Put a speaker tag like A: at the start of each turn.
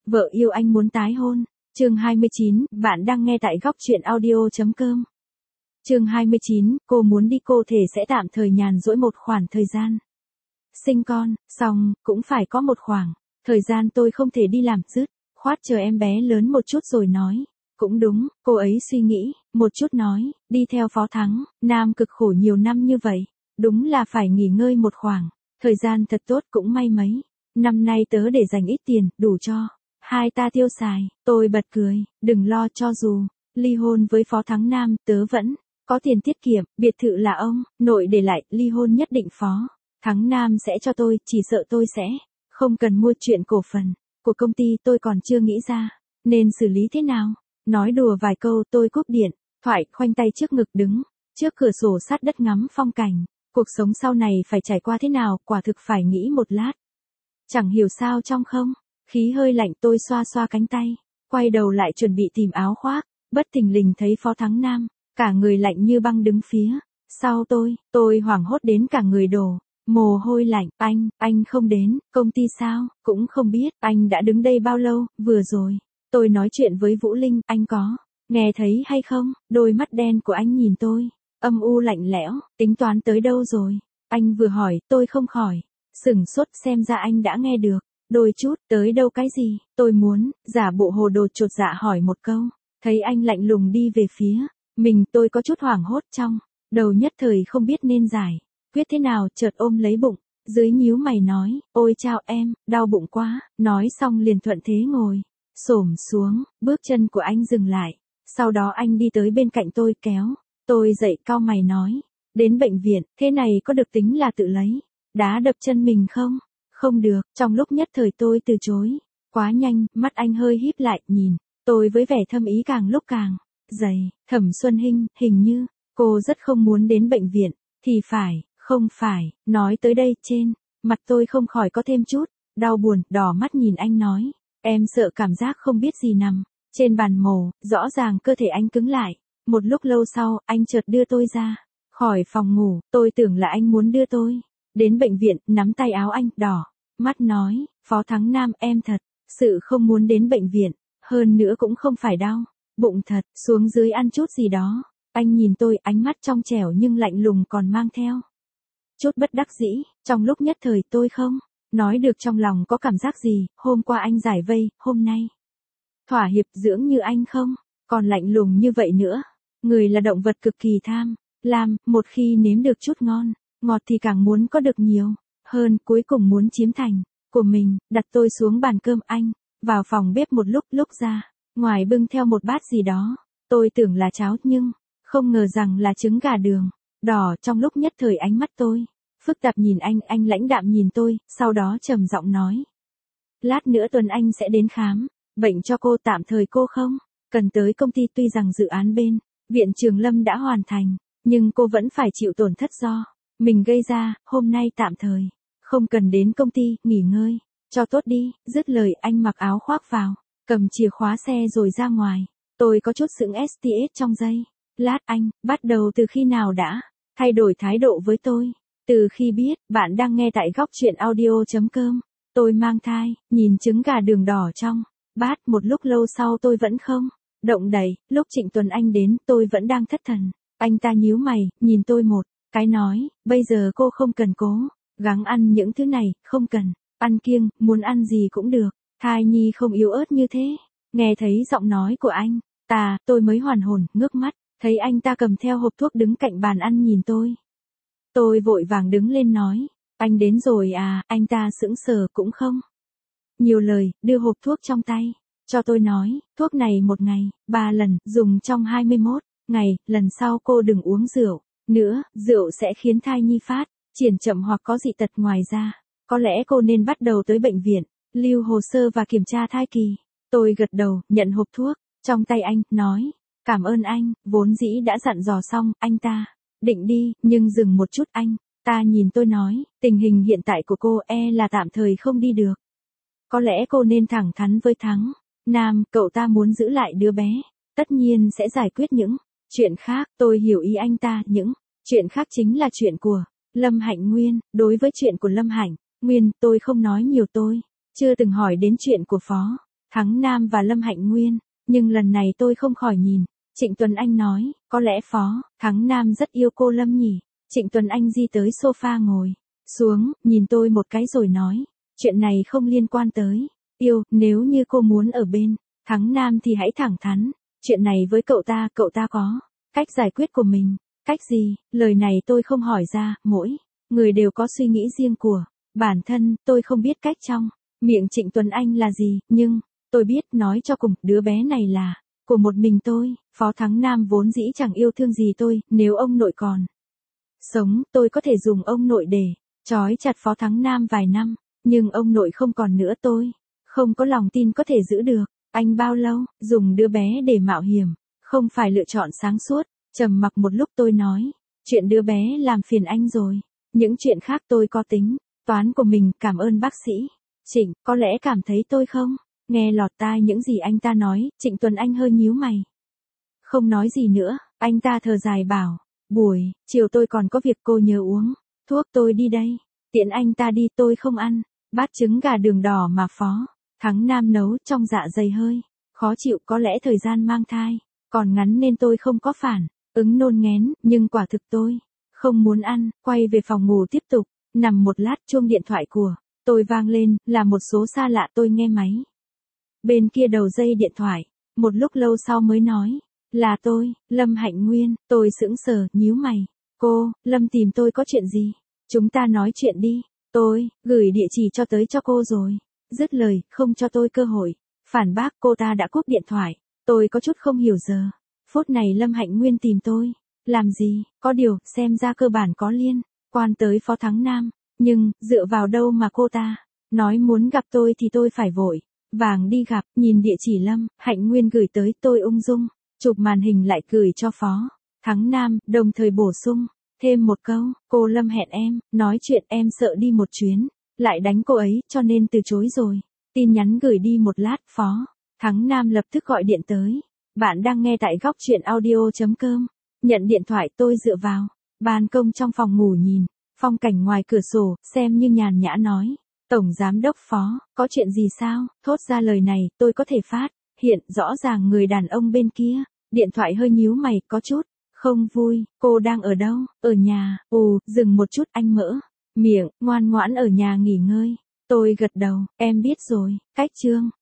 A: Vợ yêu anh muốn tái hôn. Chương 29, bạn đang nghe tại góc truyện audio.com. Chương 29, cô muốn đi, cô thể sẽ tạm thời nhàn rỗi một khoảng thời gian. Sinh con, xong, cũng phải có một khoảng thời gian tôi không thể đi làm, dứt khoát chờ em bé lớn một chút rồi nói. Cũng đúng, cô ấy suy nghĩ một chút nói, đi theo Phó Thắng Nam cực khổ nhiều năm như vậy, đúng là phải nghỉ ngơi một khoảng thời gian thật tốt. Cũng may mấy năm nay tớ để dành ít tiền, đủ cho hai ta tiêu xài. Tôi bật cười, đừng lo, cho dù ly hôn với Phó Thắng Nam, tớ vẫn có tiền tiết kiệm, biệt thự là ông nội để lại, ly hôn nhất định Phó Thắng Nam sẽ cho tôi, chỉ sợ tôi sẽ không cần mua. Chuyện cổ phần của công ty tôi còn chưa nghĩ ra nên xử lý thế nào. Nói đùa vài câu tôi cúp điện thoại, khoanh tay trước ngực đứng trước cửa sổ sát đất ngắm phong cảnh. Cuộc sống sau này phải trải qua thế nào, quả thực phải nghĩ một lát. Chẳng hiểu sao trong không khí hơi lạnh, tôi xoa xoa cánh tay, quay đầu lại chuẩn bị tìm áo khoác, bất thình lình thấy Phó Thắng Nam, cả người lạnh như băng đứng phía sau tôi hoảng hốt đến cả người đổ mồ hôi lạnh. Anh không đến công ty sao? Cũng không biết, anh đã đứng đây bao lâu? Vừa rồi tôi nói chuyện với Vũ Linh, anh có nghe thấy hay không? Đôi mắt đen của anh nhìn tôi âm u lạnh lẽo. Tính toán tới đâu rồi? Anh vừa hỏi, tôi không khỏi sửng sốt, xem ra anh đã nghe được đôi chút. Tới đâu cái gì? Tôi muốn giả bộ hồ đồ chột dạ hỏi một câu, thấy anh lạnh lùng đi về phía mình, tôi có chút hoảng hốt, trong đầu nhất thời không biết nên giải quyết thế nào, chợt ôm lấy bụng dưới nhíu mày nói, ôi chao em, đau bụng quá. Nói xong liền thuận thế ngồi xổm xuống. Bước chân của anh dừng lại, sau đó anh đi tới bên cạnh tôi, kéo tôi dậy, cau mày nói, đến bệnh viện, thế này có được tính là tự lấy đá đập chân mình không? Không được. Trong lúc nhất thời tôi từ chối quá nhanh, mắt anh hơi híp lại, nhìn tôi với vẻ thâm ý càng lúc càng dày. Thẩm Xuân Hinh, hình như cô rất không muốn đến bệnh viện thì phải. Không phải. Nói tới đây, trên mặt tôi không khỏi có thêm chút đau buồn, đỏ mắt nhìn anh nói, em sợ cảm giác không biết gì nằm trên bàn mổ. Rõ ràng cơ thể anh cứng lại. Một lúc lâu sau, anh chợt đưa tôi ra khỏi phòng ngủ. Tôi tưởng là anh muốn đưa tôi đến bệnh viện, nắm tay áo anh, đỏ mắt nói, Phó Thắng Nam, em thật sự không muốn đến bệnh viện, hơn nữa cũng không phải đau bụng thật, xuống dưới ăn chút gì đó. Anh nhìn tôi, ánh mắt trong trẻo nhưng lạnh lùng, còn mang theo chút bất đắc dĩ. Trong lúc nhất thời tôi không nói được trong lòng có cảm giác gì. Hôm qua anh giải vây, hôm nay thỏa hiệp dưỡng như anh không còn lạnh lùng như vậy nữa. Người là động vật cực kỳ tham lam, một khi nếm được chút ngon ngọt thì càng muốn có được nhiều hơn, cuối cùng muốn chiếm thành của mình. Đặt tôi xuống bàn cơm, anh vào phòng bếp một lúc ra ngoài bưng theo một bát gì đó. Tôi tưởng là cháo nhưng không ngờ rằng là trứng gà đường đỏ. Trong lúc nhất thời ánh mắt tôi phức tạp nhìn anh lãnh đạm nhìn tôi, sau đó trầm giọng nói, lát nữa Tuần anh sẽ đến khám bệnh cho cô, tạm thời cô không cần tới công ty. Tuy rằng dự án bên Viện Trường Lâm đã hoàn thành, nhưng cô vẫn phải chịu tổn thất do mình gây ra. Hôm nay tạm thời không cần đến công ty, nghỉ ngơi cho tốt đi. Dứt lời anh mặc áo khoác vào, cầm chìa khóa xe rồi ra ngoài. Tôi có chút sững STS trong giây lát. Anh bắt đầu từ khi nào đã thay đổi thái độ với tôi? Từ khi biết bạn đang nghe tại góc truyện audio.com. Tôi mang thai, nhìn trứng gà đường đỏ trong bát. Một lúc lâu sau tôi vẫn không động đậy. Lúc Trịnh Tuấn Anh đến, tôi vẫn đang thất thần. Anh ta nhíu mày, nhìn tôi một cái nói, bây giờ cô không cần cố gắng ăn những thứ này, không cần ăn kiêng, muốn ăn gì cũng được. Thai nhi không yếu ớt như thế. Nghe thấy giọng nói của anh tôi mới hoàn hồn, ngước mắt thấy anh ta cầm theo hộp thuốc đứng cạnh bàn ăn nhìn tôi. Tôi vội vàng đứng lên nói, anh đến rồi à? Anh ta sững sờ cũng không nhiều lời, đưa hộp thuốc trong tay cho tôi nói, thuốc này một ngày 3 lần, dùng trong 21 ngày, lần sau cô đừng uống rượu nữa, rượu sẽ khiến thai nhi phát triển chậm hoặc có dị tật. Ngoài ra, có lẽ cô nên bắt đầu tới bệnh viện lưu hồ sơ và kiểm tra thai kỳ. Tôi gật đầu, nhận hộp thuốc trong tay anh, nói, cảm ơn anh. Vốn dĩ đã dặn dò xong, anh ta định đi, nhưng dừng một chút, anh ta nhìn tôi nói, tình hình hiện tại của cô là tạm thời không đi được. Có lẽ cô nên thẳng thắn với Thắng Nam, cậu ta muốn giữ lại đứa bé, tất nhiên sẽ giải quyết những chuyện khác. Tôi hiểu ý anh ta, những chuyện khác chính là chuyện của Lâm Hạnh Nguyên. Đối với chuyện của Lâm Hạnh Nguyên, tôi không nói nhiều. Tôi chưa từng hỏi đến chuyện của Phó Thắng Nam và Lâm Hạnh Nguyên, nhưng lần này tôi không khỏi nhìn. Trịnh Tuấn Anh nói, có lẽ Phó Thắng Nam rất yêu cô Lâm nhỉ. Trịnh Tuấn Anh di tới sofa ngồi xuống, nhìn tôi một cái rồi nói, chuyện này không liên quan tới yêu, nếu như cô muốn ở bên Thắng Nam thì hãy thẳng thắn, chuyện này với cậu ta có cách giải quyết của mình. Cách gì? Lời này tôi không hỏi ra, mỗi người đều có suy nghĩ riêng của bản thân, tôi không biết cách trong miệng Trịnh Tuấn Anh là gì, nhưng tôi biết nói cho cùng, đứa bé này là của một mình tôi. Phó Thắng Nam vốn dĩ chẳng yêu thương gì tôi, nếu ông nội còn sống, tôi có thể dùng ông nội để trói chặt Phó Thắng Nam vài năm, nhưng ông nội không còn nữa, tôi không có lòng tin có thể giữ được anh bao lâu. Dùng đứa bé để mạo hiểm không phải lựa chọn sáng suốt. Trầm mặc một lúc tôi nói, chuyện đứa bé làm phiền anh rồi, những chuyện khác tôi có tính toán của mình. Cảm ơn bác sĩ Trịnh, có lẽ cảm thấy tôi không nghe lọt tai những gì anh ta nói. Trịnh Tuấn Anh hơi nhíu mày, không nói gì nữa. Anh ta thở dài bảo, buổi chiều tôi còn có việc, cô nhớ uống thuốc, tôi đi đây. Tiễn anh ta đi, tôi không ăn bát trứng gà đường đỏ mà Phó Thắng Nam nấu, trong dạ dày hơi khó chịu, có lẽ thời gian mang thai còn ngắn nên tôi không có phản ứng nôn nghén, nhưng quả thực tôi không muốn ăn. Quay về phòng ngủ tiếp tục nằm một lát, chuông điện thoại của tôi vang lên, là một số xa lạ. Tôi nghe máy bên kia đầu dây điện thoại, một lúc lâu sau mới nói, là tôi, Lâm Hạnh Nguyên. Tôi sững sờ, nhíu mày, cô, Lâm tìm tôi có chuyện gì? Chúng ta nói chuyện đi, tôi gửi địa chỉ cho cô rồi. Dứt lời, không cho tôi cơ hội phản bác, cô ta đã cúp điện thoại. Tôi có chút không hiểu giờ phút này Lâm Hạnh Nguyên tìm tôi làm gì, có điều, xem ra cơ bản có liên quan tới Phó Thắng Nam, nhưng, dựa vào đâu mà cô ta nói muốn gặp tôi thì tôi phải vội vàng đi gặp. Nhìn địa chỉ Lâm Hạnh Nguyên gửi tới, tôi ung dung chụp màn hình lại gửi cho Phó Thắng Nam, đồng thời bổ sung thêm một câu, cô Lâm hẹn em nói chuyện, em sợ đi một chuyến lại đánh cô ấy, cho nên từ chối rồi. Tin nhắn gửi đi một lát, Phó Thắng Nam lập tức gọi điện tới. Bạn đang nghe tại góc truyện audio.com. Nhận điện thoại, tôi dựa vào ban công trong phòng ngủ nhìn phong cảnh ngoài cửa sổ, xem như nhàn nhã nói, Tổng Giám đốc Phó, có chuyện gì sao? Thốt ra lời này, tôi có thể phát hiện rõ ràng người đàn ông bên kia điện thoại hơi nhíu mày, có chút không vui. Cô đang ở đâu? Ở nhà. Dừng một chút, anh mở miệng, ngoan ngoãn ở nhà nghỉ ngơi. Tôi gật đầu, em biết rồi. Cách chương